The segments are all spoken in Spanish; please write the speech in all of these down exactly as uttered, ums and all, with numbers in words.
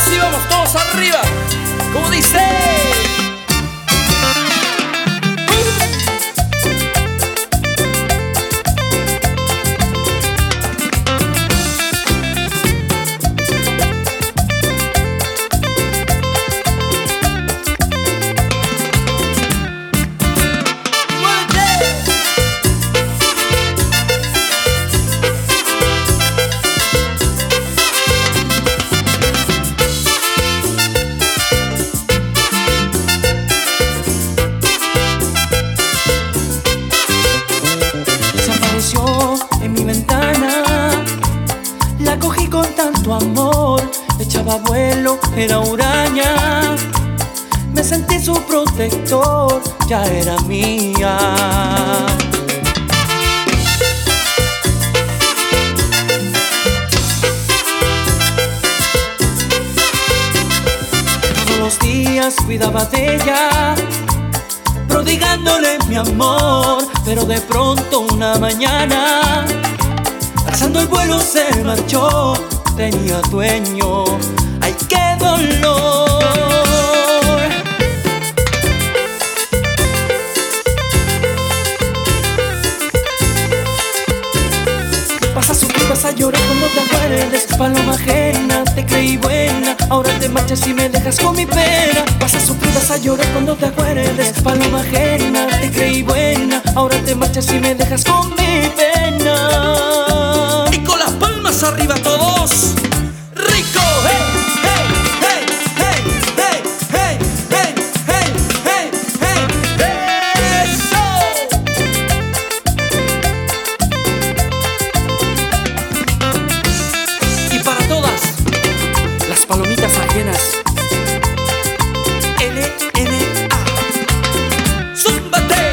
así vamos todos arriba, como dice. En mi ventana, la cogí con tanto amor, echaba vuelo, era huraña. Me sentí su protector, ya era mía. Todos los días cuidaba de ella, prodigándole mi amor, pero de pronto una mañana, alzando el vuelo se marchó, tenía dueño, ¡ay qué dolor! Vas a sufrir, vas a llorar cuando te acuerdes, paloma ajena, te creí buena, ahora te marchas y me dejas con mi pena. Vas a sufrir, vas a llorar cuando te acuerdes, paloma ajena, te creí buena, ahora te marchas y me dejas con mi pena. Y con las palmas arriba todos, rico, hey, hey, hey, hey, hey, hey, hey, hey, hey, hey, eso. Y para todas las palomitas ajenas, N N A, ¡zúmbate!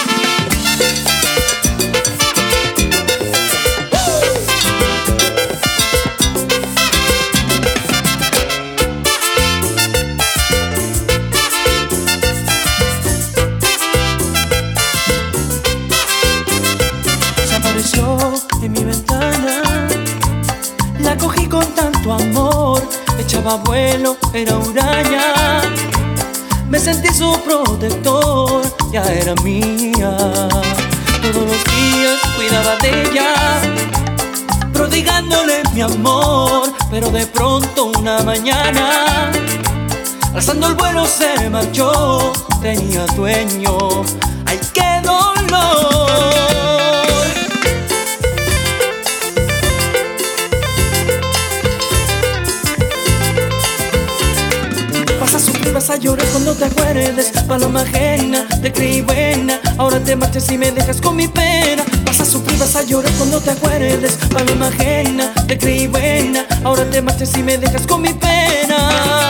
Se apareció en mi ventana, la cogí con tanto amor, echaba vuelo, era huraña. Me sentí su protector, ya era mía. Todos los días cuidaba de ella, prodigándole mi amor, pero de pronto una mañana, alzando el vuelo se marchó, tenía dueño, ¡ay qué dolor! Vas a sufrir, vas a llorar cuando te acuerdes, paloma ajena, te creí buena, ahora te marchas y me dejas con mi pena. Vas a sufrir, vas a llorar cuando te acuerdes, paloma ajena, te creí buena, ahora te marchas y me dejas con mi pena.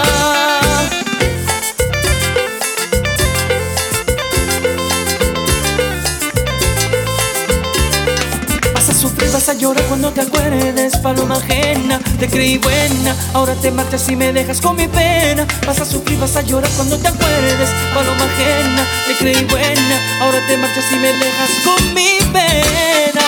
Vas a llorar cuando te acuerdes, paloma ajena, te creí buena, ahora te marchas y me dejas con mi pena. Vas a sufrir, vas a llorar cuando te acuerdes, paloma ajena, te creí buena, ahora te marchas y me dejas con mi pena.